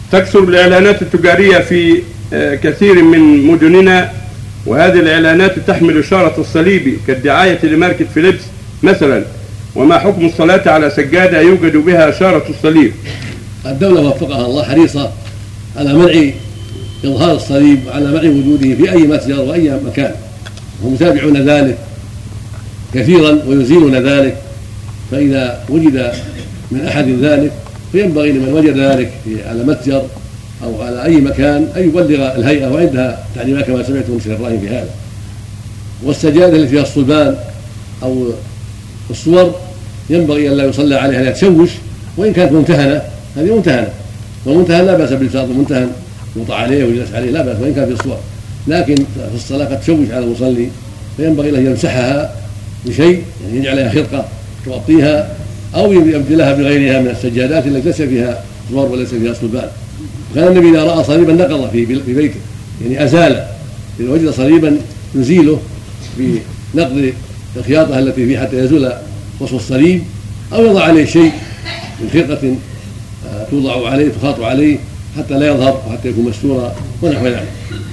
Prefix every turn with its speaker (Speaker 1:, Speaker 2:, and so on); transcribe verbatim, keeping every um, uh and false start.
Speaker 1: تكثر الإعلانات التجارية في كثير من مدننا، وهذه الإعلانات تحمل إشارة الصليب كالدعاية لماركة فيليبس مثلا، وما حكم الصلاة على سجادة يوجد بها إشارة الصليب؟
Speaker 2: الدولة وفقها الله حريصة على منع إظهار الصليب وعلى منع وجوده في أي متجر وأي مكان، هم يتابعون ذلك كثيرا ويزيلون ذلك، فإذا وجد من أحد ذلك فينبغي لمن وجد ذلك على متجر أو على أي مكان أن يبلغ الهيئة وعندها تعليمات كما سمعت من الشيخ إبراهيم في هذا. والسجادة التي فيها الصلبان أو الصور ينبغي أن لا يصلى عليها لا تشوش، وإن كانت ممتهنة هذه ممتهنة، والممتهن لا بأس بالفرض، الممتهن يوضع عليه ويجلس عليه لا بأس وإن كان في الصور، لكن في الصلاة قد تشوش على المصلي فينبغي له أن يمسحها بشيء، يعني يجعل لها خرقة تغطيها أو يبدلها بغيرها من السجادات التي ليس فيها صور وليس فيها صلبان. وكان النبي إذا رأى صليبا نقض في بيته، يعني أزال، إذا وجد صليبا يزيله بنقض الخياطة التي فيه حتى يزول وصف الصليب، أو يضع عليه شيء من خرقة توضع عليه تخاط عليه حتى لا يظهر وحتى يكون مستورا ونحو ذلك.